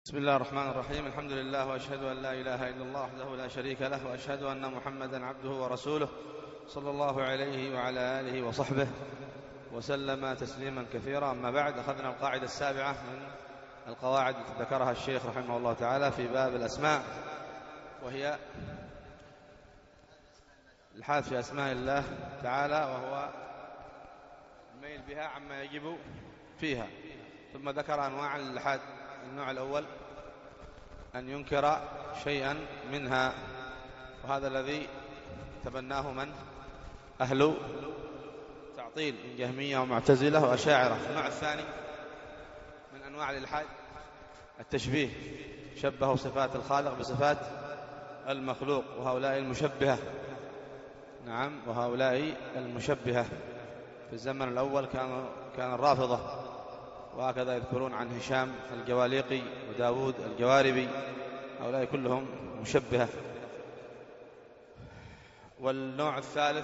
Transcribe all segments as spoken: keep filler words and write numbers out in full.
بسم الله الرحمن الرحيم. الحمد لله وأشهد أن لا إله إلا الله وحده لا شريك له، وأشهد أن محمدا عبده ورسوله صلى الله عليه وعلى آله وصحبه وسلم تسليما كثيرا. أما بعد، أخذنا القاعدة السابعة من القواعد التي ذكرها الشيخ رحمه الله تعالى في باب الأسماء، وهي الحاد في أسماء الله تعالى، وهو الميل بها عما يجب فيها. ثم ذكر أنواع الإلحاد. النوع الأول أن ينكر شيئا منها، وهذا الذي تبناه من أهل تعطيل من جهمية ومعتزلة وأشاعرة. النوع الثاني من أنواع الإلحاد التشبيه، شبهوا صفات الخالق بصفات المخلوق، وهؤلاء المشبهة. نعم، وهؤلاء المشبهة في الزمن الأول كانوا كان الرافضة، وهكذا يذكرون عن هشام الجواليقي وداود الجواربي، هؤلاء كلهم مشبهة. والنوع الثالث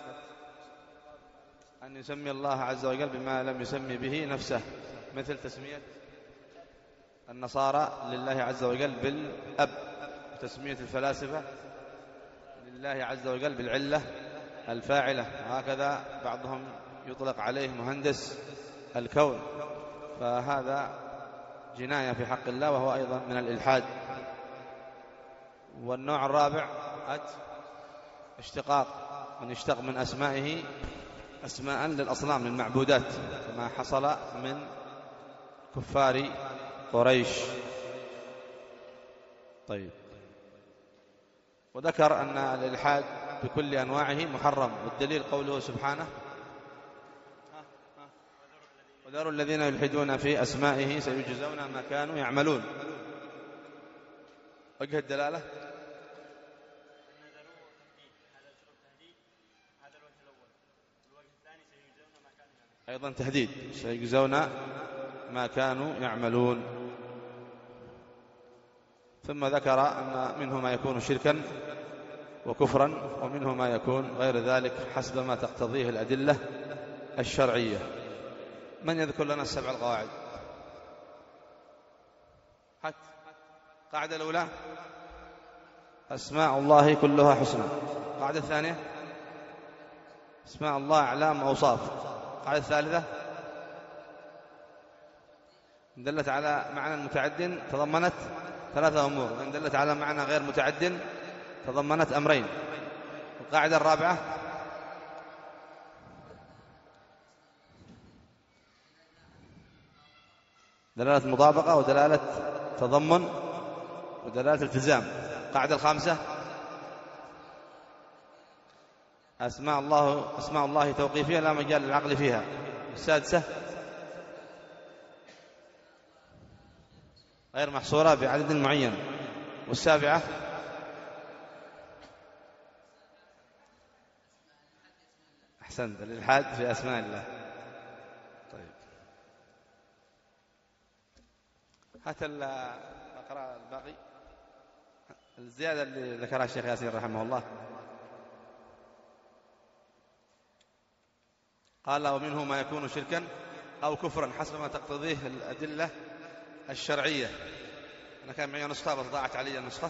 أن يسمي الله عز وجل بما لم يسمي به نفسه، مثل تسمية النصارى لله عز وجل بالأب، وتسمية الفلاسفة لله عز وجل بالعلة الفاعلة، وهكذا بعضهم يطلق عليه مهندس الكون، فهذا جناية في حق الله، وهو أيضا من الإلحاد. والنوع الرابع اشتقاق، من يشتق من أسمائه أسماء للأصنام للمعبودات، كما حصل من كفار قريش. طيب، وذكر أن الإلحاد بكل أنواعه محرم، والدليل قوله سبحانه: وذروا الذين يلحدون في أسمائه سيجزون ما كانوا يعملون. وجه الدلالة أيضا تهديد، سيجزون ما كانوا يعملون. ثم ذكر أن منه ما يكون شركا وكفرا، ومنه ما يكون غير ذلك حسب ما تقتضيه الأدلة الشرعية. من يذكر لنا السبع القواعد؟ حتى القاعدة الأولى: أسماء الله كلها حسنى. القاعدة الثانية: أسماء الله أعلام وأوصاف. القاعدة الثالثة: إن دلت على معنى متعد تضمنت ثلاثة أمور، وإن دلت على معنى غير متعد تضمنت أمرين. القاعدة الرابعة: دلالة مطابقة ودلالة تضمن ودلالة التزام. القاعدة الخامسة: أسماء الله أسماء الله توقيفية لا مجال للعقل فيها. السادسة: غير محصورة بعدد معين. والسابعة: أحسنت، الإلحاد في أسماء الله. طيب، هات الأقراء الباقي، الزيادة اللي ذكرها الشيخ ياسين رحمه الله. قال: ومنه ما يكون شركا أو كفرا حسب ما تقتضيه الأدلة الشرعية. أنا كان معي نسخة بس ضاعت علي النسخة.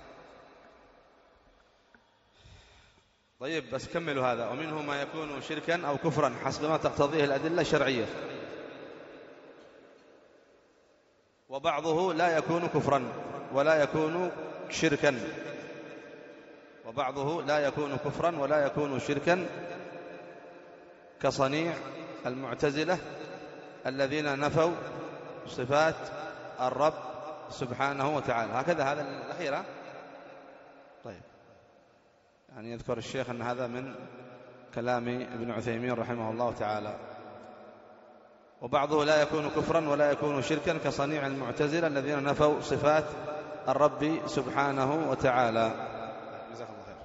طيب، بس كملوا هذا: ومنه ما يكون شركا أو كفرا حسب ما تقتضيه الأدلة الشرعية، وبعضه لا يكون كفرا ولا يكون شركا وبعضه لا يكون كفرا ولا يكون شركا كصنيع المعتزلة الذين نفوا صفات الرب سبحانه وتعالى. هكذا هذا الأخيرة. طيب، يعني يذكر الشيخ أن هذا من كلام ابن عثيمين رحمه الله تعالى. وبعضه لا يكون كفرا ولا يكون شركا كصنيع المعتزلة الذين نفوا صفات الرب سبحانه وتعالى. جزاك الله خير.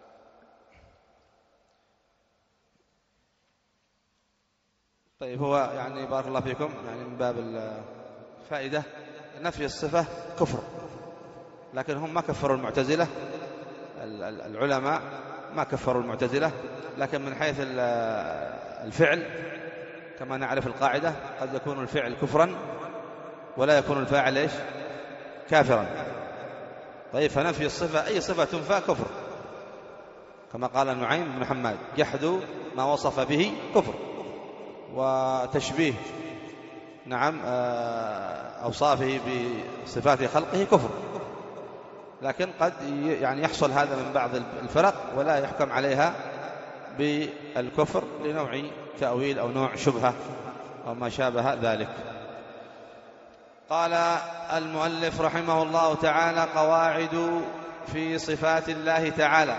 طيب، هو يعني بارك الله فيكم، يعني من باب الفائدة، نفي الصفة كفر، لكن هم ما كفروا المعتزلة، العلماء ما كفروا المعتزلة، لكن من حيث الفعل كما نعرف القاعدة قد يكون الفعل كفرا ولا يكون الفاعل إيش كافرا. طيب فنفي الصفة أي صفة تنفى كفر، كما قال نعيم بن حماد: جحد ما وصف به كفر، وتشبيه نعم أوصافه بصفات خلقه كفر. لكن قد يعني يحصل هذا من بعض الفرق ولا يحكم عليها بالكفر لنوع تأويل أو نوع شبهة أو ما شابه ذلك. قال المؤلف رحمه الله تعالى: قواعد في صفات الله تعالى.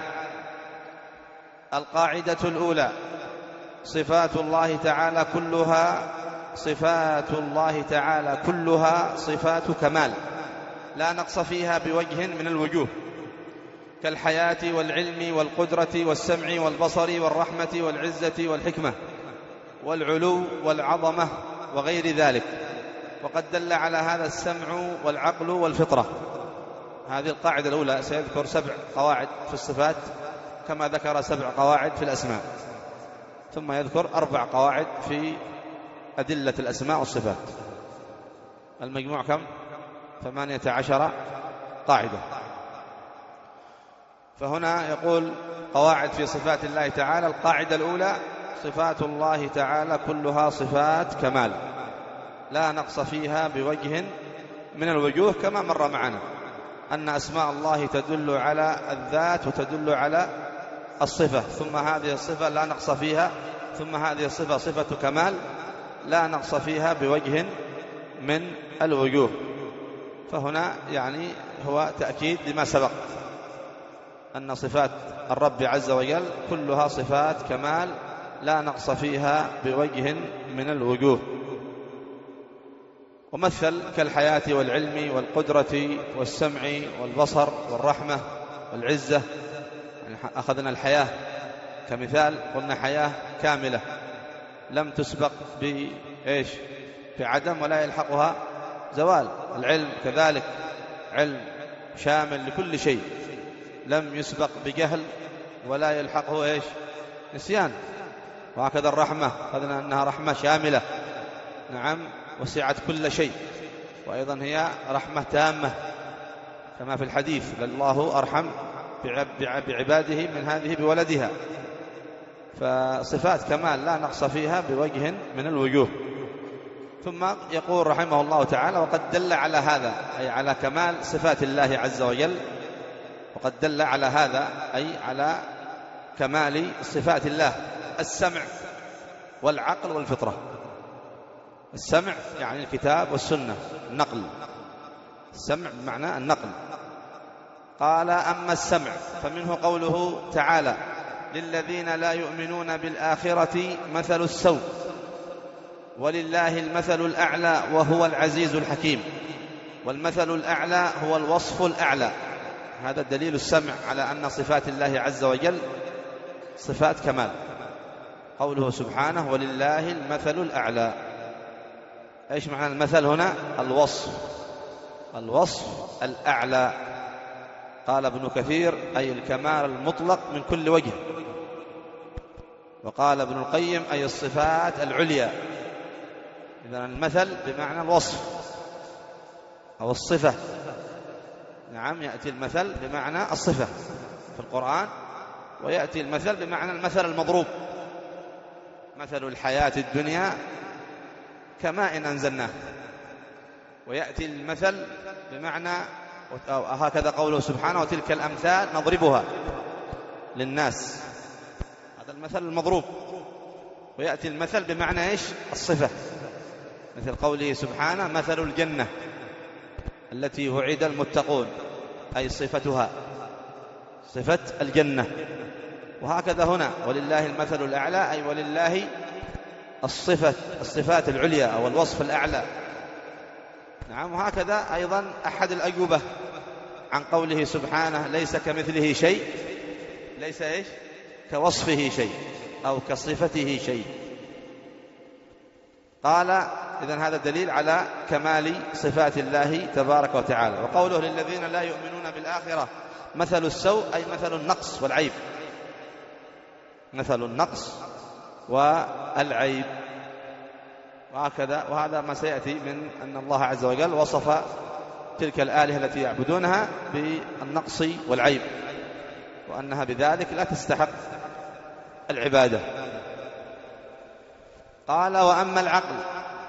القاعدة الأولى: صفات الله تعالى كلها صفات الله تعالى كلها صفات كمال لا نقص فيها بوجه من الوجوه، كالحياة والعلم والقدرة والسمع والبصر والرحمة والعزة والحكمة والعلو والعظمة وغير ذلك. وقد دل على هذا السمع والعقل والفطرة. هذه القاعدة الأولى. سيذكر سبع قواعد في الصفات كما ذكر سبع قواعد في الأسماء، ثم يذكر أربع قواعد في أدلة الأسماء والصفات. المجموع كم؟ ثمانية عشر قاعدة. فهنا يقول قواعد في صفات الله تعالى. القاعدة الأولى: صفات الله تعالى كلها صفات كمال لا نقص فيها بوجه من الوجوه، كما مر معنا أن أسماء الله تدل على الذات وتدل على الصفة، ثم هذه الصفة لا نقص فيها، ثم هذه الصفة صفة كمال لا نقص فيها بوجه من الوجوه. فهنا يعني هو تأكيد لما سبق أن صفات الرب عز وجل كلها صفات كمال لا نقص فيها بوجه من الوجوه. ومثل كالحياة والعلم والقدرة والسمع والبصر والرحمة والعزة. يعني أخذنا الحياة كمثال، قلنا حياة كاملة لم تسبق بإيش؟ بعدم ولا يلحقها زوال. العلم كذلك، علم شامل لكل شيء لم يسبق بجهل ولا يلحقه إيش؟ نسيان. وهكذا الرحمة أخذنا أنها رحمة شاملة نعم وسعت كل شيء، وأيضا هي رحمة تامة كما في الحديث: الله أرحم بعباده من هذه بولدها. فصفات كمال لا نقص فيها بوجه من الوجوه. ثم يقول رحمه الله تعالى: وقد دل على هذا، أي على كمال صفات الله عز وجل. وقد دل على هذا أي على كمال صفات الله السمع والعقل والفطرة. السمع يعني الكتاب والسنة، النقل. السمع بمعنى النقل. قال: أما السمع فمنه قوله تعالى: للذين لا يؤمنون بالآخرة مثل السوء ولله المثل الأعلى وهو العزيز الحكيم. والمثل الأعلى هو الوصف الأعلى. هذا دليل السمع على أن صفات الله عز وجل صفات كمال. قوله سبحانه: ولله المثل الأعلى. إيش معنى المثل هنا؟ الوصف، الوصف الأعلى. قال ابن كثير: أي الكمال المطلق من كل وجه. وقال ابن القيم: أي الصفات العليا. إذن المثل بمعنى الوصف أو الصفة. نعم، يأتي المثل بمعنى الصفة في القرآن، ويأتي المثل بمعنى المثل المضروب. مثل الحياة الدنيا كماء أنزلناه. ويأتي المثل بمعنى هكذا قوله سبحانه: وتلك الأمثال نضربها للناس. هذا المثل المضروب. ويأتي المثل بمعنى إيش؟ الصفة، مثل قوله سبحانه: مثل الجنة التي وعد المتقون، أي صفتها صفة الجنة. وهكذا هنا: ولله المثل الأعلى، أي ولله الصفة الصفات العليا أو الوصف الأعلى. نعم. وهكذا أيضا أحد الأجوبة عن قوله سبحانه: ليس كمثله شيء، ليس إيش؟ كوصفه شيء أو كصفته شيء. قال: إذن هذا دليل على كمال صفات الله تبارك وتعالى. وقوله: للذين لا يؤمنون بالآخرة مثل السوء، أي مثل النقص والعيب، مثل النقص والعيب. وهكذا وهذا ما سيأتي من أن الله عز وجل وصف تلك الآلهة التي يعبدونها بالنقص والعيب، وأنها بذلك لا تستحق العبادة. قال: وأما العقل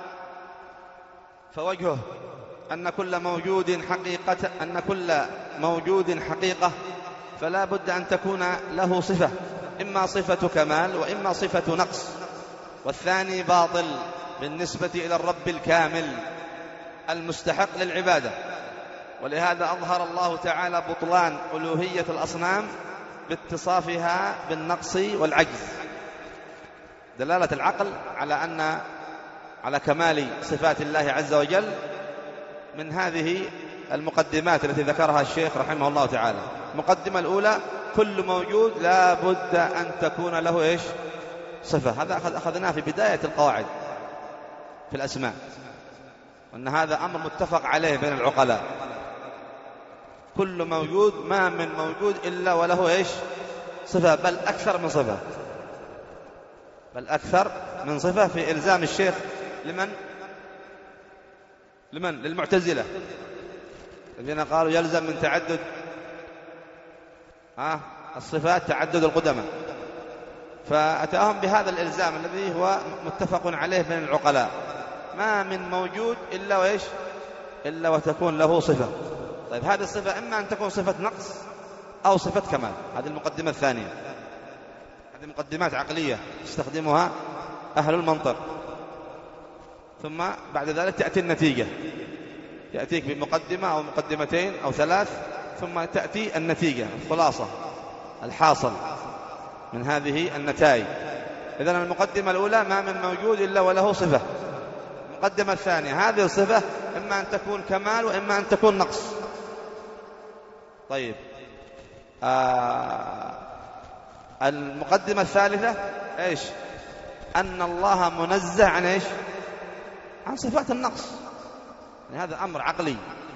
فوجهه أن كل موجود حقيقة أن كل موجود حقيقة فلا بد أن تكون له صفة، إما صفة كمال وإما صفة نقص، والثاني باطل بالنسبة إلى الرب الكامل المستحق للعبادة. ولهذا أظهر الله تعالى بطلان ألوهية الأصنام باتصافها بالنقص والعجز، دلالة العقل على أن على كمال صفات الله عز وجل من هذه المقدمات التي ذكرها الشيخ رحمه الله تعالى. المقدمة الأولى: كل موجود لا بد أن تكون له إيش؟ صفة. هذا أخذناه في بداية القواعد في الأسماء، وأن هذا أمر متفق عليه بين العقلاء. كل موجود، ما من موجود إلا وله إيش؟ صفة، بل أكثر من صفة، بل أكثر من صفة في إلزام الشيخ لمن؟ لمن؟ للمعتزلة الذين قالوا يلزم من تعدد آه الصفات تعدد القدماء، فأتاهم بهذا الإلزام الذي هو متفق عليه بين العقلاء: ما من موجود إلا وإيش؟ إلا وتكون له صفة. طيب، هذه الصفة إما أن تكون صفة نقص أو صفة كمال. هذه المقدمة الثانية. هذه مقدمات عقلية يستخدمها أهل المنطق. ثم بعد ذلك تأتي النتيجة، يأتيك بمقدمة أو مقدمتين أو ثلاث، ثم تأتي النتيجة، الخلاصة، الحاصل من هذه النتائج. إذن المقدمة الأولى: ما من موجود إلا وله صفة. المقدمة الثانية: هذه الصفة إما أن تكون كمال وإما أن تكون نقص. طيب، آه المقدمة الثالثة إيش؟ أن الله منزه عن إيش؟ عن صفات النقص. يعني هذا أمر عقلي،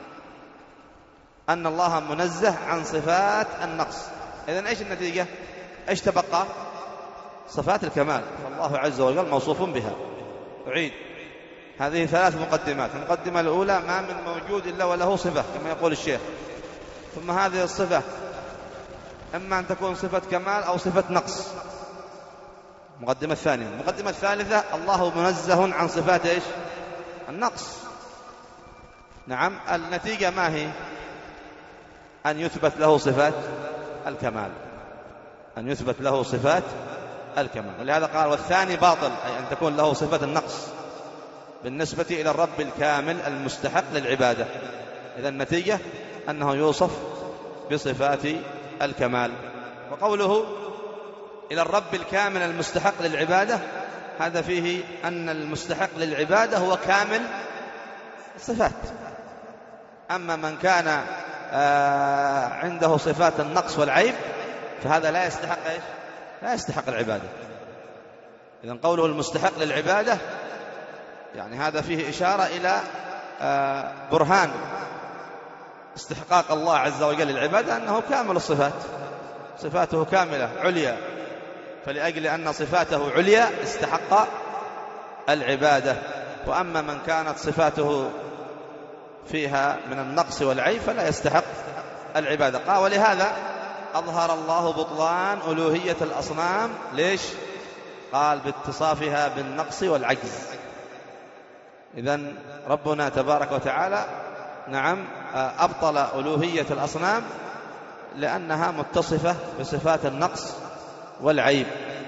أن الله منزه عن صفات النقص. إذن إيش النتيجة؟ إيش تبقى؟ صفات الكمال، فالله عز وجل موصوف بها. أعيد: هذه ثلاث مقدمات. المقدمة الأولى: ما من موجود إلا وله صفة كما يقول الشيخ. ثم هذه الصفة إما أن تكون صفة كمال أو صفة نقص. المقدمة الثانية. المقدمة الثالثة: الله منزه عن صفات إيش؟ النقص. نعم. النتيجة ما هي؟ أن يثبت له صفات الكمال، أن يثبت له صفات الكمال. ولهذا قال: والثاني باطل، أي أن تكون له صفة النقص بالنسبة إلى الرب الكامل المستحق للعبادة. إذا النتيجة أنه يوصف بصفات الكمال. وقوله إلى الرب الكامل المستحق للعبادة، هذا فيه أن المستحق للعبادة هو كامل الصفات. أما من كان عنده صفات النقص والعيب فهذا لا يستحق إيش؟ لا يستحق العبادة. إذن قوله المستحق للعبادة يعني هذا فيه إشارة إلى برهان استحقاق الله عز وجل للعبادة، أنه كامل الصفات، صفاته كاملة عليا، فلأجل أن صفاته عليا استحق العبادة. وأما من كانت صفاته فيها من النقص والعيب فلا يستحق العبادة. قال: ولهذا أظهر الله بطلان ألوهية الأصنام. ليش؟ قال: باتصافها بالنقص والعجز. إذن ربنا تبارك وتعالى نعم أبطل ألوهية الأصنام لأنها متصفة بصفات النقص والعيب،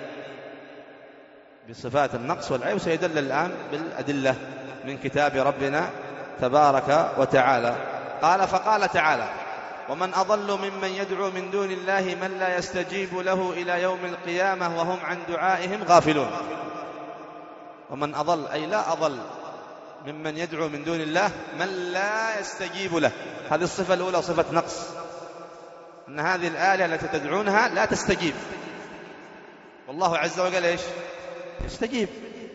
بصفات النقص والعيب. سيدل الآن بالأدلة من كتاب ربنا تبارك وتعالى. قال: فقال تعالى: ومن أضل ممن يدعو من دون الله من لا يستجيب له إلى يوم القيامة وهم عن دعائهم غافلون. ومن أضل أي لا أضل ممن يدعو من دون الله من لا يستجيب له. هذه الصفة الأولى صفة نقص، أن هذه الآلهة التي تدعونها لا تستجيب، والله عز وجل إيش؟ يستجيب.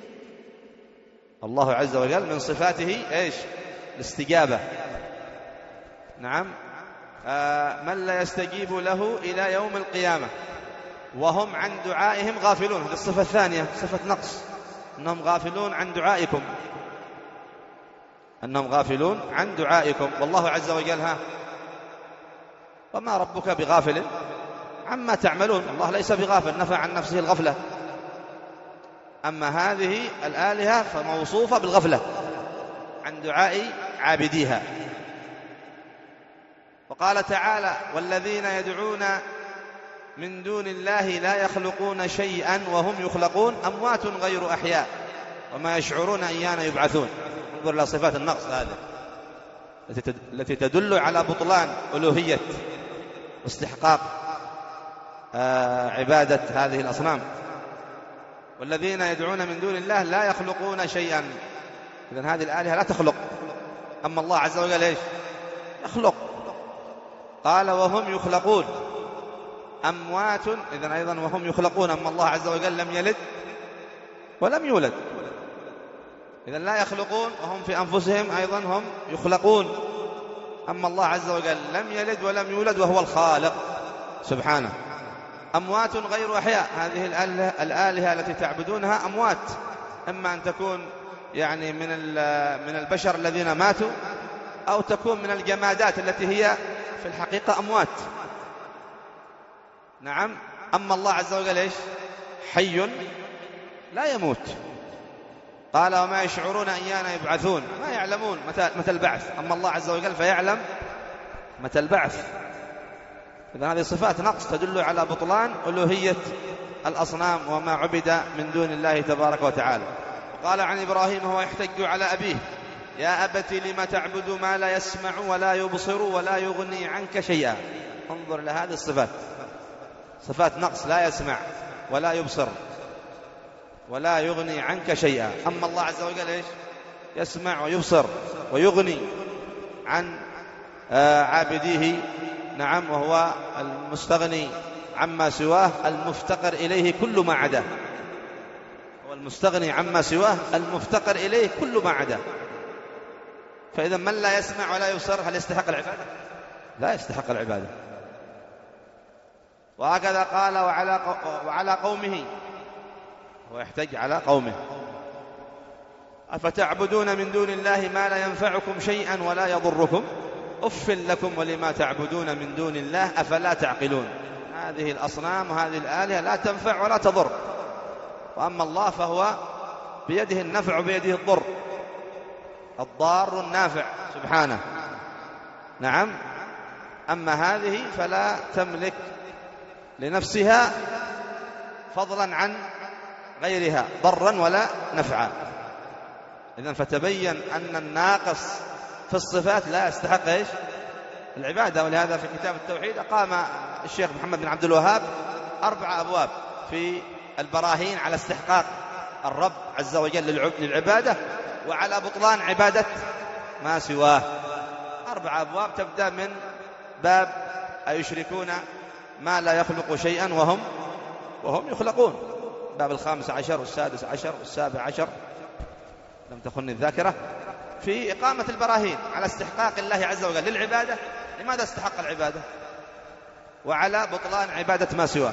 الله عز وجل من صفاته إيش؟ الاستجابة. نعم. آه من لا يستجيب له إلى يوم القيامة وهم عن دعائهم غافلون. هذه الصفة الثانية صفة نقص، أنهم غافلون عن دعائكم. أنهم غافلون عن دعائكم. والله عز وجل ها وما ربك بغافل عما تعملون، الله ليس بغافل، نفى عن نفسه الغفلة. أما هذه الآلهة فموصوفة بالغفلة عن دعاء عابديها. وقال تعالى: والذين يدعون من دون الله لا يخلقون شيئا وهم يخلقون أموات غير أحياء وما يشعرون أيان يبعثون. انظر إلى صفات النقص هذه التي تدل على بطلان ألوهية واستحقاق عبادة هذه الأصنام. والذين يدعون من دون الله لا يخلقون شيئا، إذن هذه الآلهة لا تخلق، أما الله عز وجل إيش؟ يخلق. قال: وهم يخلقون أموات، إذن أيضا وهم يخلقون، أما الله عز وجل لم يلد ولم يولد، إذن لا يخلقون وهم في أنفسهم أيضا هم يخلقون، أما الله عز وجل لم يلد ولم يولد وهو الخالق سبحانه. أموات غير أحياء، هذه الآلهة التي تعبدونها أموات، إما أن تكون يعني من من البشر الذين ماتوا، أو تكون من الجمادات التي هي في الحقيقة أموات. نعم. أما الله عز وجل إيش؟ حي لا يموت. قال: وما يشعرون أيان يبعثون، ما يعلمون متى متى البعث، أما الله عز وجل فيعلم متى البعث. إذن هذه صفات نقص تدل على بطلان ألوهية الأصنام وما عبد من دون الله تبارك وتعالى. وقال عن إبراهيم وهو يحتج على أبيه: يا أبت لم تعبد ما لا يسمع ولا يبصر ولا يغني عنك شيئا. انظر إلى هذه الصفات، صفات نقص، لا يسمع ولا يبصر ولا يغني عنك شيئا. أما الله عز وجل إيش؟ يسمع ويبصر ويغني عن عابديه. نعم. وهو المستغني عما سواه المفتقر إليه كل ما عداه، هو المستغني عما سواه المفتقر إليه كل ما عداه. فإذا من لا يسمع ولا يبصر هل يستحق العبادة؟ لا يستحق العبادة. وهكذا قال: وعلى وعلى قومه، ويحتج على قومه: أفتعبدون من دون الله ما لا ينفعكم شيئا ولا يضركم أف لكم ولما تعبدون من دون الله أفلا تعقلون. هذه الأصنام وهذه الآلهة لا تنفع ولا تضر، وأما الله فهو بيده النفع وبيده الضر، الضار النافع سبحانه. نعم. أما هذه فلا تملك لنفسها فضلا عن غيرها ضرا ولا نفعا. إذن فتبين أن الناقص في الصفات لا يستحق إيش؟ العبادة. ولهذا في كتاب التوحيد أقام الشيخ محمد بن عبد الوهاب أربع أبواب في البراهين على استحقاق الرب عز وجل للعبادة وعلى بطلان عبادة ما سواه. أربع أبواب تبدأ من باب أيشركون ما لا يخلق شيئا وهم وهم يخلقون، باب الخامس عشر والسادس عشر والسابع عشر لم تخن الذاكرة، في إقامة البراهين على استحقاق الله عز وجل للعبادة. لماذا استحق العبادة؟ وعلى بطلان عبادة ما سواه.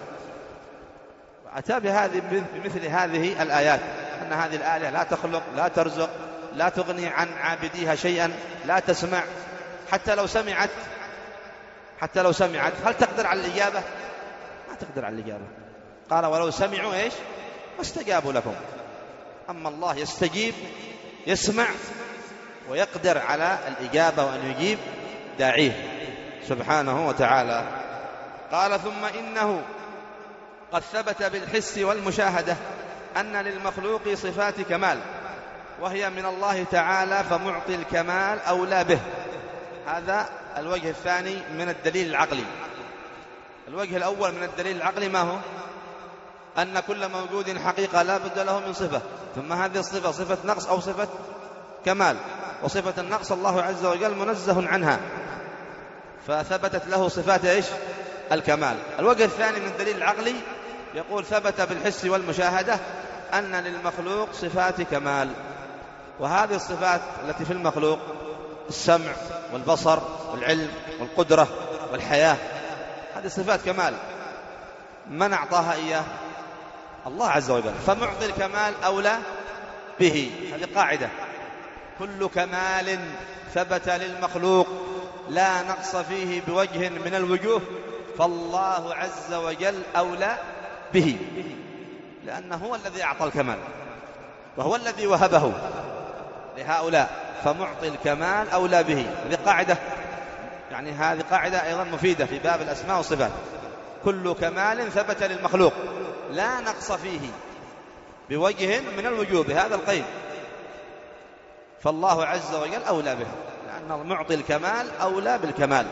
وأتى بهذه بمثل هذه الآيات، أن هذه الآلهة لا تخلق، لا ترزق، لا تغني عن عابديها شيئا، لا تسمع، حتى لو سمعت حتى لو سمعت هل تقدر على الإجابة؟ ما تقدر على الإجابة. قال: ولو سمعوا إيش؟ واستجابوا لكم. أما الله يستجيب، يسمع ويقدر على الإجابة وأن يجيب داعيه سبحانه وتعالى. قال: ثم إنه قد ثبت بالحس والمشاهدة أن للمخلوق صفات كمال وهي من الله تعالى، فمعطي الكمال أولى به. هذا الوجه الثاني من الدليل العقلي. الوجه الأول من الدليل العقلي ما هو؟ أن كل موجود حقيقة لا بد له من صفة، ثم هذه الصفة صفة نقص أو صفة كمال، وصفة النقص الله عز وجل منزه عنها، فثبتت له صفات إيش؟ الكمال. الوجه الثاني من الدليل العقلي يقول: ثبت بالحس والمشاهدة أن للمخلوق صفات كمال، وهذه الصفات التي في المخلوق السمع والبصر والعلم والقدرة والحياة، هذه صفات كمال. من أعطاها إياه؟ الله عز وجل، فمعطي الكمال أولى به. هذه قاعدة كل كمال ثبت للمخلوق لا نقص فيه بوجه من الوجوه فالله عز وجل أولى به، لأنه هو الذي أعطى الكمال وهو الذي وهبه لهؤلاء، فمعطي الكمال أولى به. هذه قاعدة، يعني هذه قاعدة أيضا مفيدة في باب الأسماء والصفات. كل كمال ثبت للمخلوق لا نقص فيه بوجه من الوجوه، بهذا القيد، فالله عز وجل أولى به، لأن معطي الكمال أولى بالكمال.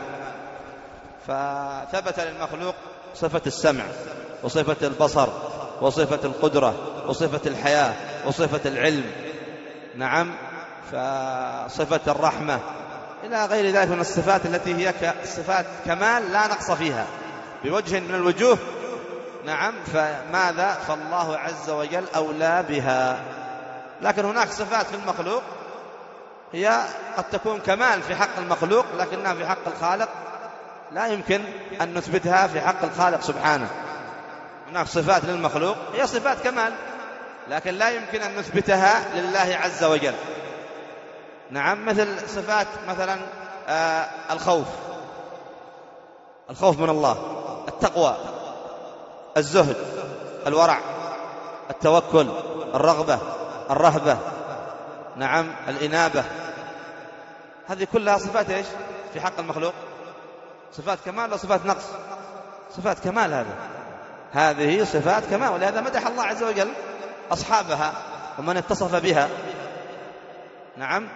فثبت للمخلوق صفة السمع وصفة البصر وصفة القدرة وصفة الحياة وصفة العلم، نعم، فصفة الرحمة إلى غير ذلك من الصفات التي هي صفات كمال لا نقص فيها بوجه من الوجوه، نعم. فماذا؟ فالله عز وجل أولى بها. لكن هناك صفات في المخلوق هي قد تكون كمال في حق المخلوق لكنها في حق الخالق لا يمكن أن نثبتها في حق الخالق سبحانه. هناك صفات للمخلوق هي صفات كمال لكن لا يمكن أن نثبتها لله عز وجل، نعم، مثل صفات مثلا آه الخوف، الخوف من الله، التقوى، الزهد، الورع، التوكل، الرغبة، الرهبة، نعم، الإنابة. هذه كلها صفات إيش في حق المخلوق؟ صفات كمال ولا صفات نقص؟ صفات كمال. هذا هذه صفات كمال، ولهذا مدح الله عز وجل أصحابها ومن اتصف بها، نعم.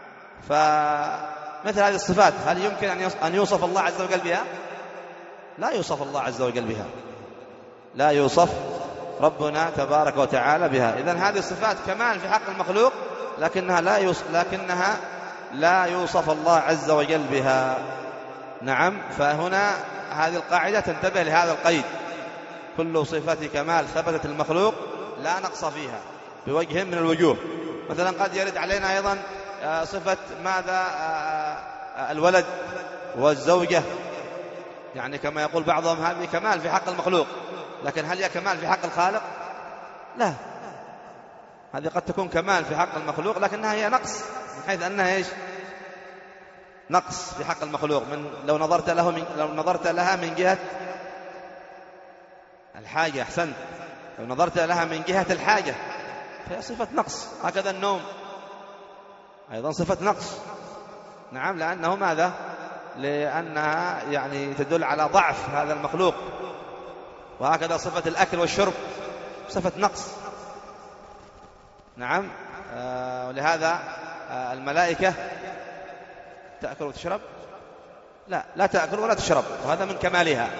فمثل هذه الصفات هل يمكن أن يوصف الله عز وجل بها؟ لا يوصف الله عز وجل بها، لا يوصف ربنا تبارك وتعالى بها. إذن هذه الصفات كمال في حق المخلوق لكنها لا يوصف, لكنها لا يوصف الله عز وجل بها، نعم. فهنا هذه القاعدة تنتبه لهذا القيد: كل صفة كمال ثبتت المخلوق لا نقص فيها بوجه من الوجوه. مثلا قد يرد علينا أيضا صفة ماذا؟ الولد والزوجة، يعني كما يقول بعضهم هذه كمال في حق المخلوق، لكن هل هي كمال في حق الخالق؟ لا، هذه قد تكون كمال في حق المخلوق لكنها هي نقص، من حيث أنها إيش؟ نقص في حق المخلوق. من لو نظرت له من لو نظرت لها من جهة الحاجة، أحسنت، لو نظرت لها من جهة الحاجة فهي صفة نقص. هكذا النوم أيضا صفة نقص، نعم، لأنه ماذا؟ لأنها يعني تدل على ضعف هذا المخلوق. وهكذا صفة الأكل والشرب صفة نقص، نعم. آه ولهذا آه الملائكة تأكل وتشرب؟ لا، لا تأكل ولا تشرب، وهذا من كمالها.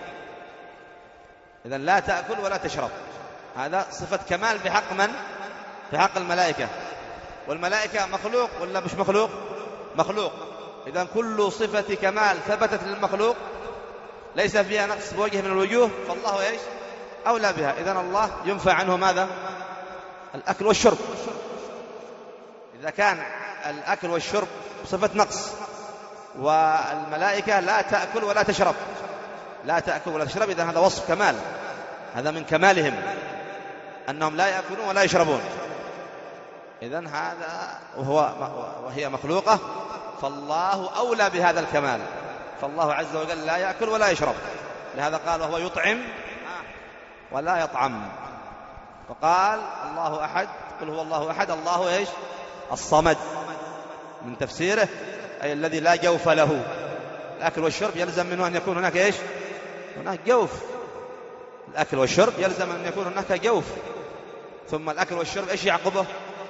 إذن لا تأكل ولا تشرب، هذا صفة كمال في حق من؟ في حق الملائكة. والملائكة مخلوق ولا مش مخلوق؟ مخلوق. إذن كل صفة كمال ثبتت للمخلوق ليس فيها نقص بوجه من الوجوه فالله إيش؟ أولى بها. إذن الله ينفع عنه ماذا؟ الأكل والشرب. إذا كان الأكل والشرب صفة نقص والملائكة لا تأكل ولا تشرب، لا تأكل ولا تشرب، إذن هذا وصف كمال، هذا من كمالهم أنهم لا يأكلون ولا يشربون. إذن هذا وهو وهي مخلوقة، فالله أولى بهذا الكمال، فالله عز وجل لا يأكل ولا يشرب، لهذا قال وهو يطعم ولا يطعم. فقال الله أحد، قل هو الله أحد، الله إيش؟ الصمد، من تفسيره أي الذي لا جوف له. الأكل والشرب يلزم منه أن يكون هناك إيش؟ هناك جوف. الأكل والشرب يلزم أن يكون هناك جوف. ثم الأكل والشرب إيش يعقبه؟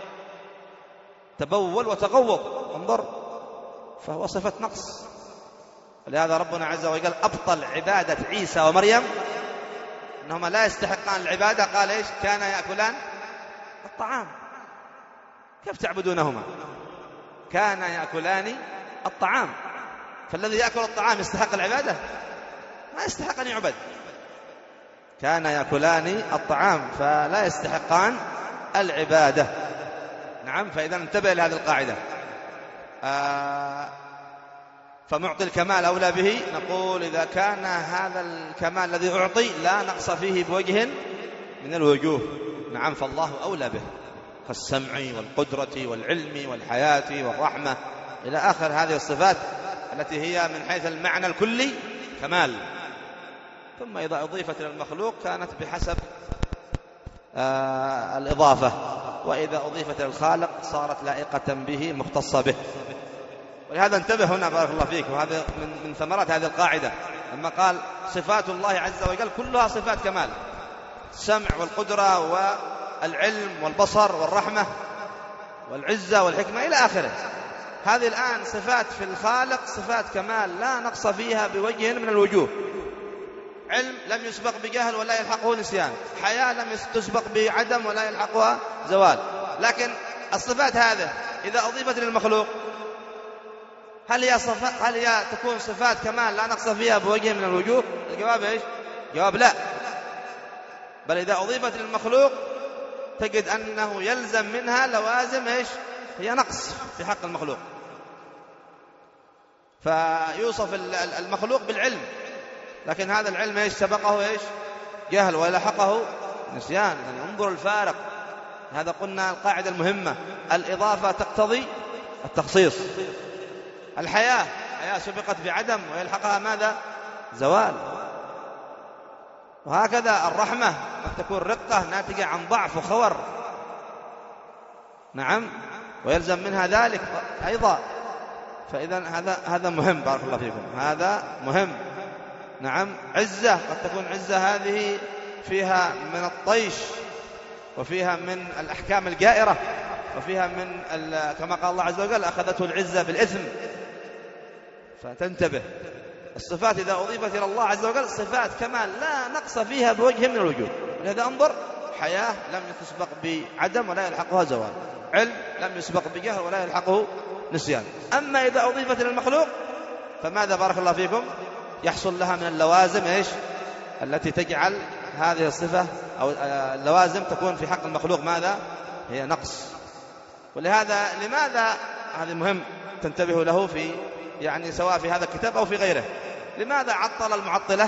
تبول وتغوط، انظر، فهو صفة نقص. ولهذا ربنا عز وجل أبطل عبادة عيسى ومريم أنهما لا يستحقان العبادة، قال إيش؟ كان يأكلان الطعام. كيف تعبدونهما؟ كان يأكلان الطعام، فالذي يأكل الطعام يستحق العبادة؟ ما يستحق أن يعبد. كان يأكلان الطعام فلا يستحقان العبادة، نعم. فإذا انتبه لهذه القاعدة. آه فمعطي الكمال أولى به. نقول إذا كان هذا الكمال الذي أعطي لا نقص فيه بوجه من الوجوه، نعم، فالله أولى به. كالسمع والقدرة والعلم والحياة والرحمة إلى آخر هذه الصفات التي هي من حيث المعنى الكلي كمال. ثم إذا أضيفت إلى المخلوق كانت بحسب آه الإضافة، وإذا أضيفت إلى الخالق صارت لائقة به مختصة به. ولهذا انتبه هنا بارك الله فيك، وهذا من, من ثمرات هذه القاعدة لما قال صفات الله عز وجل كلها صفات كمال، السمع والقدرة والعلم والبصر والرحمة والعزة والحكمة إلى آخره. هذه الآن صفات في الخالق صفات كمال لا نقص فيها بوجه من الوجوه. علم لم يسبق بجهل ولا يلحقه نسيان، حياة لم تسبق بعدم ولا يلحقها زوال. لكن الصفات هذه إذا أضيفت للمخلوق هل هي, صفات هل هي تكون صفات كمال لا نقص فيها بوجه من الوجوه؟ الجواب إيش؟ جواب لا، بل إذا أضيفت للمخلوق تجد أنه يلزم منها لوازم إيش؟ هي نقص في حق المخلوق. فيوصف المخلوق بالعلم، لكن هذا العلم إيش؟ سبقه إيش؟ جهل ويلحقه نسيان. يعني انظر الفارق. هذا قلنا القاعدة المهمة، الإضافة تقتضي التخصيص. الحياة حياة سبقت بعدم ويلحقها ماذا؟ زوال. وهكذا الرحمة قد تكون رقة ناتجة عن ضعف وخور، نعم، ويلزم منها ذلك أيضا. فإذا هذا هذا مهم بارك الله فيكم، هذا مهم. نعم، عزة قد تكون عزة هذه فيها من الطيش وفيها من الأحكام الجائرة وفيها من كما قال الله عز وجل أخذته العزة بالإثم. فتنتبه، الصفات إذا أضيفت إلى الله عز وجل صفات كمال لا نقص فيها بوجه من الوجوه. لهذا انظر، حياة لم تسبق بعدم ولا يلحقها زوال، علم لم يسبق بجهل ولا يلحقه نسيان. أما إذا أضيفت إلى المخلوق فماذا بارك الله فيكم؟ يحصل لها من اللوازم إيش؟ التي تجعل هذه الصفة أو اللوازم تكون في حق المخلوق ماذا؟ هي نقص. ولهذا لماذا هذا مهم تنتبهوا له في يعني سواء في هذا الكتاب أو في غيره. لماذا عطل المعطلة؟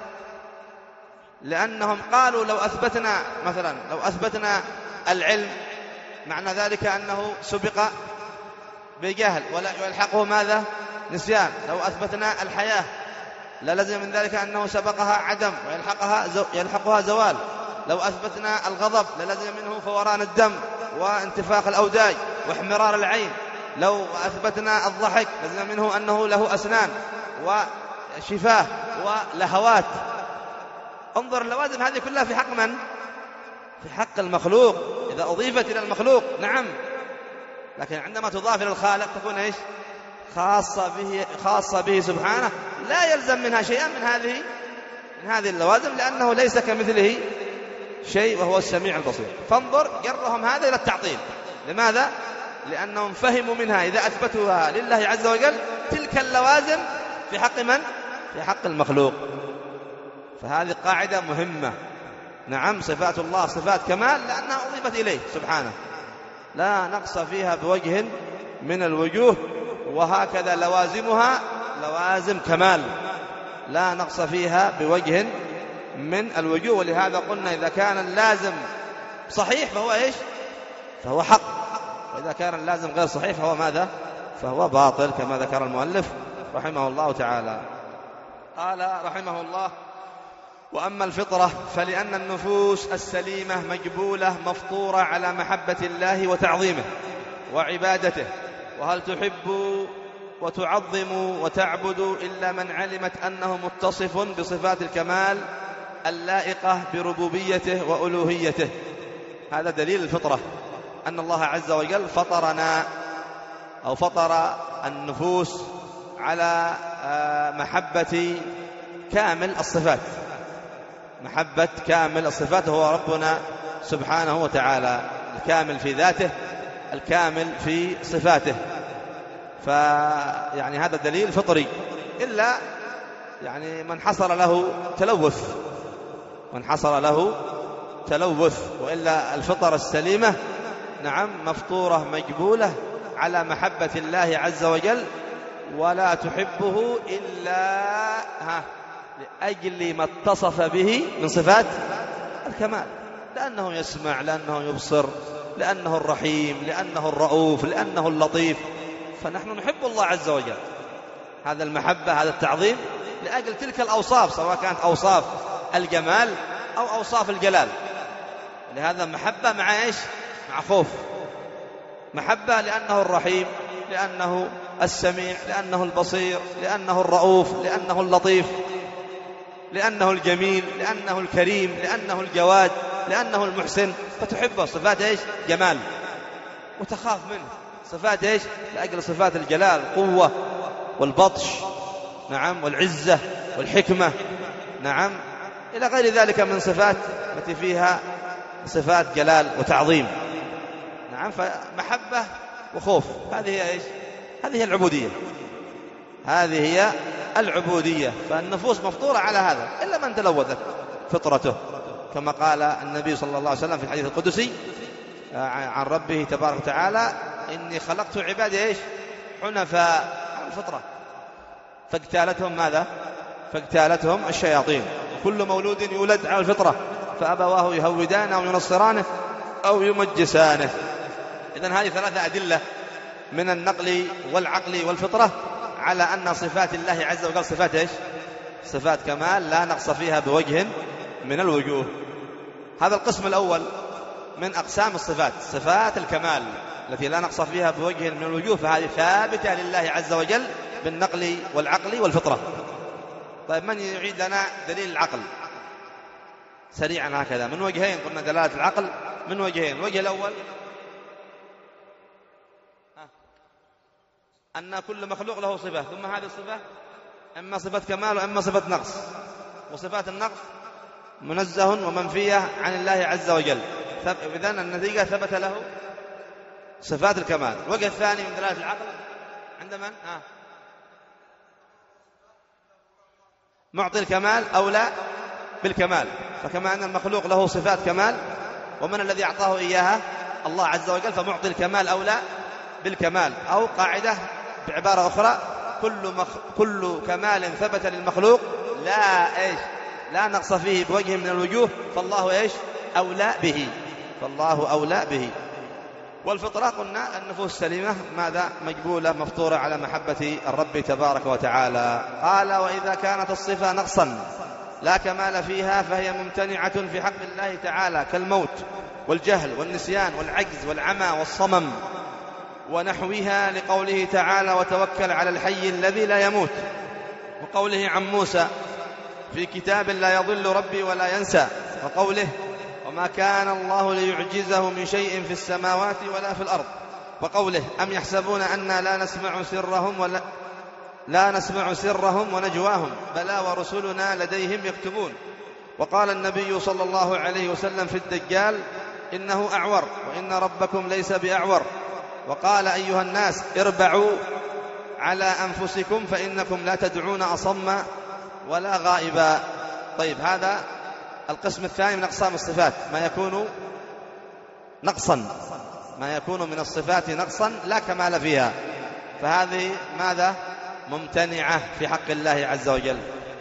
لأنهم قالوا لو أثبتنا مثلا لو أثبتنا العلم معنى ذلك أنه سبق بجهل ولا يلحقه ماذا؟ نسيان. لو أثبتنا الحياة لا لازم من ذلك أنه سبقها عدم ويلحقها زو يلحقها زوال. لو أثبتنا الغضب لا لازم منه فوران الدم وانتفاخ الأوداج واحمرار العين. لو أثبتنا الضحك لازم منه أنه له أسنان وشفاه ولهوات. انظر اللوازم هذه كلها في حق من؟ في حق المخلوق إذا أضيفت إلى المخلوق، نعم. لكن عندما تضاف إلى الخالق تكون إيش؟ خاصة به خاصة به سبحانه، لا يلزم منها شيئا من هذه من هذه اللوازم، لأنه ليس كمثله شيء وهو السميع البصير. فانظر جرهم هذا إلى التعطيل. لماذا؟ لأنهم فهموا منها إذا أثبتوها لله عز وجل تلك اللوازم في حق من؟ في حق المخلوق. فهذه قاعدة مهمة. نعم، صفات الله صفات كمال لأنها أضيفت إليه سبحانه، لا نقص فيها بوجه من الوجوه. وهكذا لوازمها لوازم كمال لا نقص فيها بوجه من الوجوه. ولهذا قلنا إذا كان اللازم صحيح فهو إيش؟ فهو حق، وإذا كان اللازم غير صحيح فهو ماذا؟ فهو باطل، كما ذكر المؤلف رحمه الله تعالى. قال رحمه الله: وأما الفطرة فلأن النفوس السليمة مجبولة مفطورة على محبة الله وتعظيمه وعبادته. وهل تحب وتعظم وتعبد إلا من علمت أنه متصف بصفات الكمال اللائقة بربوبيته وألوهيته. هذا دليل الفطرة، أن الله عز وجل فطرنا أو فطر النفوس على محبة كامل الصفات، محبة كامل الصفات هو ربنا سبحانه وتعالى، الكامل في ذاته الكامل في صفاته. فيعني هذا دليل فطري، إلا يعني من حصل له تلوث من حصل له تلوث وإلا الفطرة السليمة نعم مفطورة مجبولة على محبة الله عز وجل، ولا تحبه إلا ها لأجل ما اتصف به من صفات الكمال، لأنه يسمع، لأنه يبصر، لأنه الرحيم، لأنه الرؤوف، لأنه اللطيف. فنحن نحب الله عز وجل. هذا المحبة، هذا التعظيم لأجل تلك الأوصاف، سواء كانت أوصاف الجمال أو أوصاف الجلال. لهذا محبة مع إيش؟ مع خوف. محبة لأنه الرحيم، لأنه السميع، لأنه البصير، لأنه الرؤوف، لأنه اللطيف، لأنه الجميل، لأنه الكريم، لأنه الجواد، لأنه المحسن. فتحبه صفات إيش؟ جمال. وتخاف منه صفات إيش؟ لأجل صفات الجلال، القوة والبطش، نعم، والعزة والحكمة، نعم، إلى غير ذلك من صفات التي فيها صفات جلال وتعظيم. نعم. فمحبة وخوف، هذه هي إيش؟ هذه هي العبودية. هذه هي العبودية. فالنفوس مفطورة على هذا، إلا من تلوثت فطرته، كما قال النبي صلى الله عليه وسلم في الحديث القدسي عن ربه تبارك وتعالى: إني خلقت عبادي إيش؟ حنفاء على الفطرة، فاجتالتهم ماذا؟ فاجتالتهم الشياطين. كل مولود يولد على الفطرة، فأبواه يهودانه أو ينصرانه أو يمجسانه. إذن هذه ثلاثة أدلة من النقل والعقل والفطرة على أن صفات الله عز وجل صفات إيش؟ صفات كمال لا نقص فيها بوجه من الوجوه. هذا القسم الأول من أقسام الصفات، صفات الكمال التي لا نقص فيها بوجه من الوجوه، فهذه ثابتة لله عز وجل بالنقل والعقل والفطرة. طيب، من يعيد لنا دليل العقل سريعا هكذا من وجهين؟ قلنا دلالة العقل من وجهين. الوجه الأول أن كل مخلوق له صفة، ثم هذه الصفة إما صفة كمال وإما صفة نقص، وصفات النقص منزه ومنفية عن الله عز وجل. إذن النتيجة ثبت له صفات الكمال. الوجه الثاني من دلالة العقل عند من؟ آه. معطي الكمال أولى بالكمال. فكما أن المخلوق له صفات كمال، ومن الذي أعطاه إياها؟ الله عز وجل، فمعطي الكمال أولى بالكمال. أو قاعدة بعبارة أخرى: كل, مخ... كل كمال ثبت للمخلوق لا إيش؟ لا نقص فيه بوجه من الوجوه، فالله إيش؟ أولى به، فالله أولى به. والفطرة قلنا النفوس السليمة ماذا؟ مجبولة مفطورة على محبة الرب تبارك وتعالى. قال: وإذا كانت الصفة نقصا لا كمال فيها فهي ممتنعة في حق الله تعالى، كالموت والجهل والنسيان والعجز والعمى والصمم ونحوها، لقوله تعالى: وتوكل على الحي الذي لا يموت، وقوله عن موسى: في كتاب لا يضل ربي ولا ينسى، وقوله: وما كان الله ليعجزه من شيء في السماوات ولا في الأرض، وقوله: أم يحسبون أننا لا نسمع سرهم ولا لا نسمع سرهم ونجواهم، بلى ورسلنا لديهم يكتبون. وقال النبي صلى الله عليه وسلم في الدجال: إنه أعور وإن ربكم ليس بأعور. وقال: أيها الناس اربعوا على أنفسكم فإنكم لا تدعون أصم ولا غائبا. طيب، هذا القسم الثاني من أقسام الصفات، ما يكون نقصا، ما يكون من الصفات نقصا لا كمال فيها، فهذه ماذا؟ ممتنعة في حق الله عز وجل.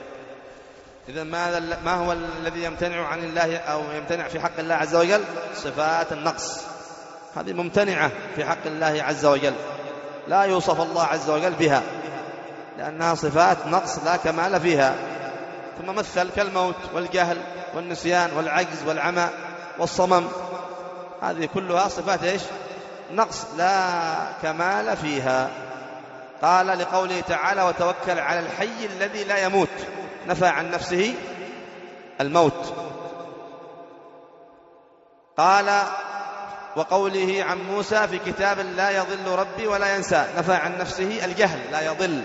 إذن ما هو الذي يمتنع عن الله أو يمتنع في حق الله عز وجل؟ صفات النقص، هذه ممتنعة في حق الله عز وجل، لا يوصف الله عز وجل بها لأنها صفات نقص لا كمال فيها. ثم مثل كالموت والجهل والنسيان والعجز والعمى والصمم، هذه كلها صفات إيش؟ نقص لا كمال فيها. قال: لقوله تعالى: وتوكل على الحي الذي لا يموت، نفى عن نفسه الموت. قال: وقوله عن موسى: في كتاب لا يضل ربي ولا ينسى، نفى عن نفسه الجهل لا يضل،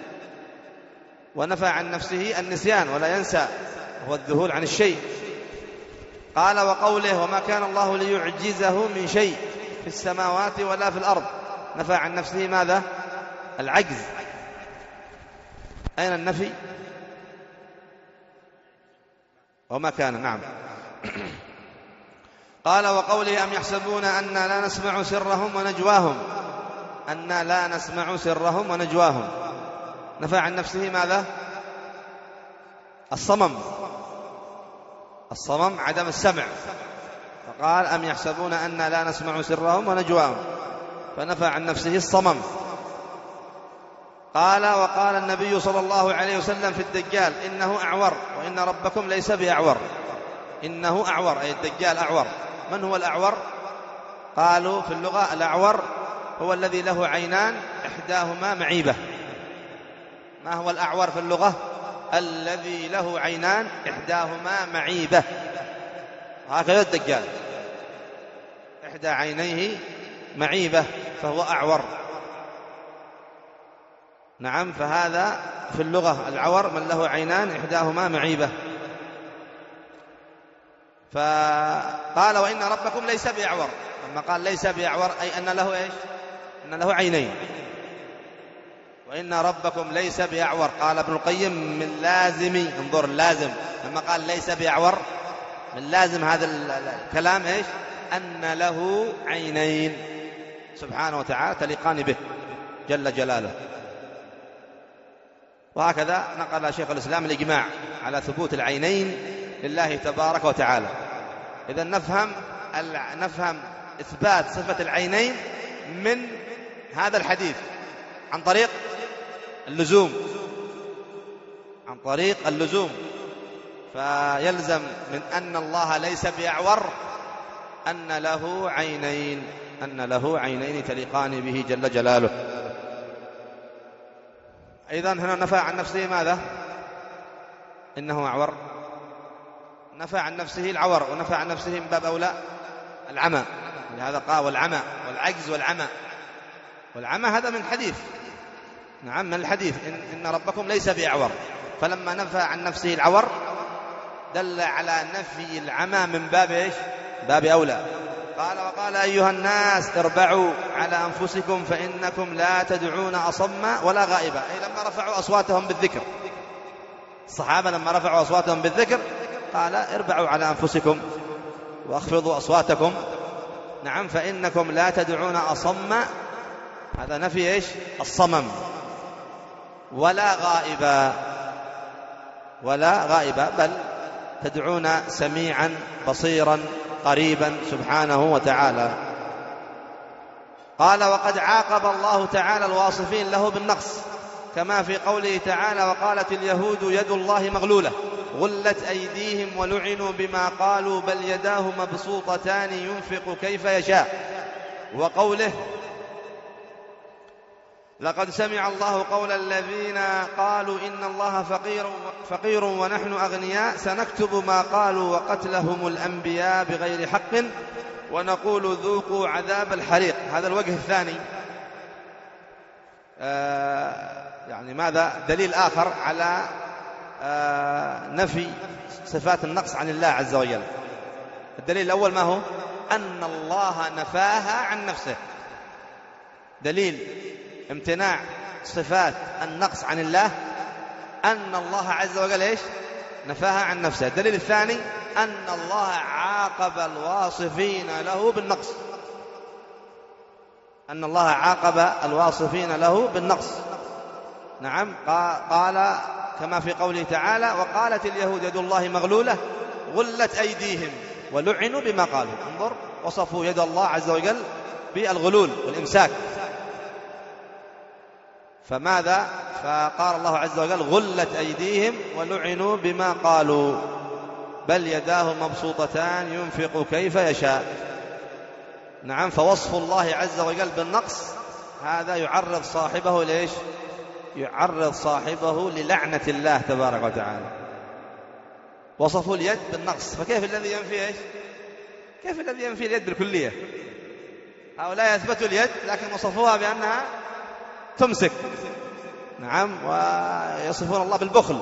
ونفى عن نفسه النسيان ولا ينسى، هو الذهول عن الشيء. قال: وقوله: وما كان الله ليعجزه من شيء في السماوات ولا في الأرض، نفى عن نفسه ماذا؟ العجز. أين النفي؟ وما كان، نعم. قال: وقوله: أم يحسبون أننا لا نسمع سرهم ونجواهم، أننا لا نسمع سرهم ونجواهم، نفى عن نفسه ماذا؟ الصمم. الصمم عدم السمع، فقال أم يحسبون أن لا نسمع سرهم ونجواهم، فنفى عن نفسه الصمم. قال وقال النبي صلى الله عليه وسلم في الدجال إنه أعور وإن ربكم ليس بأعور. إنه أعور أي الدجال أعور. من هو الأعور؟ قالوا في اللغة الأعور هو الذي له عينان إحداهما معيبة. ما هو الأعور في اللغة؟ الذي له عينان إحداهما معيبة، هكذا الدجال إحدى عينيه معيبة فهو أعور. نعم، فهذا في اللغة العور من له عينان إحداهما معيبة. فقال وإن ربكم ليس بأعور. لما قال ليس بأعور أي أن له إيش؟ أن له عينين. وإن ربكم ليس بأعور، قال ابن القيم من لازم، انظر اللازم لما قال ليس بأعور من لازم هذا الكلام إيش؟ أن له عينين سبحانه وتعالى تليقان به جل جلاله. وهكذا نقل شيخ الإسلام الإجماع على ثبوت العينين لله تبارك وتعالى. إذا نفهم نفهم إثبات صفة العينين من هذا الحديث عن طريق اللزوم، عن طريق اللزوم. فيلزم من أن الله ليس بأعور أن له عينين، أن له عينين تليقان به جل جلاله. أيضا هنا نفى عن نفسه ماذا؟ إنه أعور، نفى عن نفسه العور، ونفى عن نفسه من باب أولى العمى. لهذا قال والعمى والعجز والعمى. والعمى هذا من حديث، نعم من الحديث إن, إن ربكم ليس بأعور. فلما نفى عن نفسه العور دل على نفي العمى من باب إيش؟ باب أولى. قال وقال أيها الناس اربعوا على أنفسكم فإنكم لا تدعون أصم ولا غائبا. أي لما رفعوا أصواتهم بالذكر، الصحابة لما رفعوا أصواتهم بالذكر قال اربعوا على أنفسكم واخفضوا أصواتكم. نعم، فإنكم لا تدعون أصم، هذا نفي إيش؟ الصمم. ولا غائبا، ولا غائبا، بل تدعون سميعا بصيرا قريبا سبحانه وتعالى. قال وقد عاقب الله تعالى الواصفين له بالنقص كما في قوله تعالى وقالت اليهود يد الله مغلولة غلت أيديهم ولعنوا بما قالوا بل يداه مبسوطتان ينفق كيف يشاء. وقوله لقد سمع الله قول الذين قالوا إن الله فقير, فقير ونحن أغنياء سنكتب ما قالوا وقتلهم الأنبياء بغير حق ونقول ذوقوا عذاب الحريق. هذا الوجه الثاني، آه يعني ماذا؟ دليل آخر على آه نفي صفات النقص عن الله عز وجل. الدليل الأول ما هو؟ أن الله نفاها عن نفسه. دليل امتناع صفات النقص عن الله أن الله عز وجل إيش؟ نفاها عن نفسه. الدليل الثاني أن الله عاقب الواصفين له بالنقص، أن الله عاقب الواصفين له بالنقص. نعم، قال كما في قوله تعالى وقالت اليهود يد الله مغلولة غلت أيديهم ولعنوا بما قالوا. انظر، وصفوا يد الله عز وجل بالغلول والإمساك. فماذا؟ فقال الله عز وجل غلت أيديهم ولعنوا بما قالوا بل يداه مبسوطتان ينفق كيف يشاء. نعم، فوصف الله عز وجل بالنقص هذا يعرض صاحبه ليش؟ يعرض صاحبه للعنة الله تبارك وتعالى. وصفوا اليد بالنقص، فكيف الذي ينفي إيش؟ كيف الذي ينفي اليد بالكلية؟ هؤلاء يثبتوا اليد لكن وصفوها بأنها تمسك. نعم، ويصفون الله بالبخل.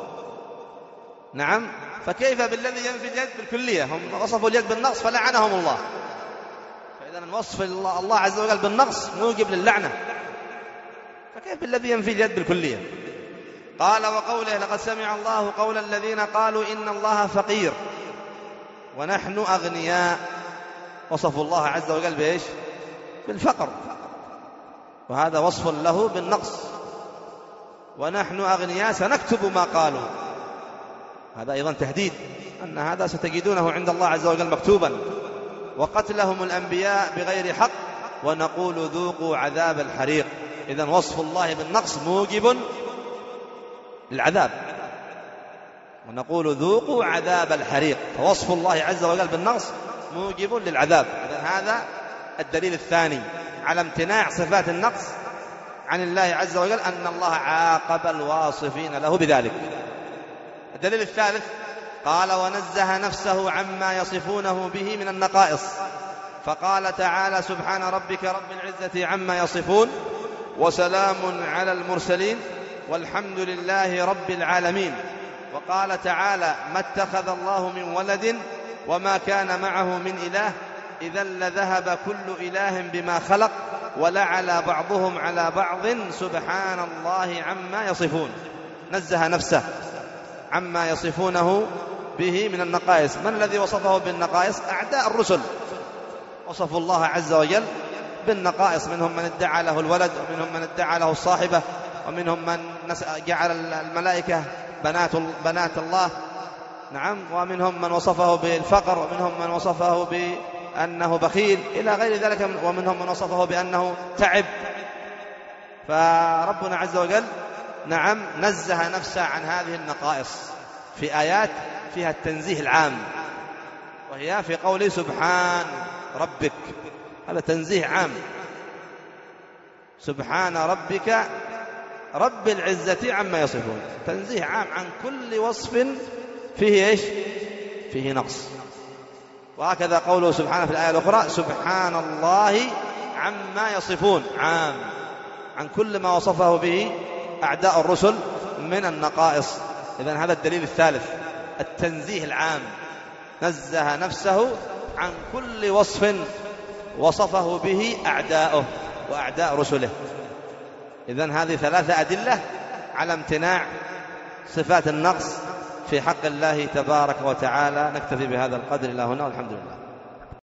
نعم، فكيف بالذي ينفي اليد بالكلية؟ هم وصفوا اليد بالنقص فلعنهم الله. فإذا وصف الله عز وجل بالنقص موجب للعنة، فكيف بالذي ينفي اليد بالكلية؟ قال وقوله لقد سمع الله قول الذين قالوا إن الله فقير ونحن أغنياء. وصفوا الله عز وجل بإيش؟ بالفقر، وهذا وصف له بالنقص. ونحن أغنياء سنكتب ما قالوا، هذا أيضا تهديد أن هذا ستجدونه عند الله عز وجل مكتوبا. وقتلهم الأنبياء بغير حق ونقول ذوقوا عذاب الحريق. إذن وصف الله بالنقص موجب للعذاب، ونقول ذوقوا عذاب الحريق، فوصف الله عز وجل بالنقص موجب للعذاب. إذن هذا الدليل الثاني على امتناع صفات النقص عن الله عز وجل، أن الله عاقب الواصفين له بذلك. الدليل الثالث قال ونزه نفسه عما يصفونه به من النقائص، فقال تعالى سبحان ربك رب العزة عما يصفون وسلام على المرسلين والحمد لله رب العالمين. وقال تعالى ما اتخذ الله من ولد وما كان معه من إله إذا لذهب كل إله بما خلق ولعلى بعضهم على بعض سبحان الله عما يصفون. نزه نفسه عما يصفونه به من النقائص. من الذي وصفه بالنقائص؟ أعداء الرسل وصفوا الله عز وجل بالنقائص، منهم من ادعى له الولد، ومنهم من ادعى له الصاحبة، ومنهم من جعل الملائكة بنات بنات الله، نعم، ومنهم من وصفه بالفقر، ومنهم من وصفه بأنه بخيل إلى غير ذلك، ومنهم من وصفه بأنه تعب. فربنا عز وجل نعم نزه نفسه عن هذه النقائص في آيات فيها التنزيه العام، وهي في قوله سبحان ربك، هذا تنزيه عام. سبحان ربك رب العزة عما يصفون، تنزيه عام عن كل وصف فيه إيش؟ فيه نقص. وهكذا قوله سبحانه في الآية الأخرى سبحان الله عما يصفون، عام عن كل ما وصفه به أعداء الرسل من النقائص. إذن هذا الدليل الثالث، التنزيه العام، نزه نفسه عن كل وصف وصفه به أعداؤه وأعداء رسله. إذن هذه ثلاثة أدلة على امتناع صفات النقص في حق الله تبارك وتعالى. نكتفي بهذا القدر إلى هنا والحمد لله.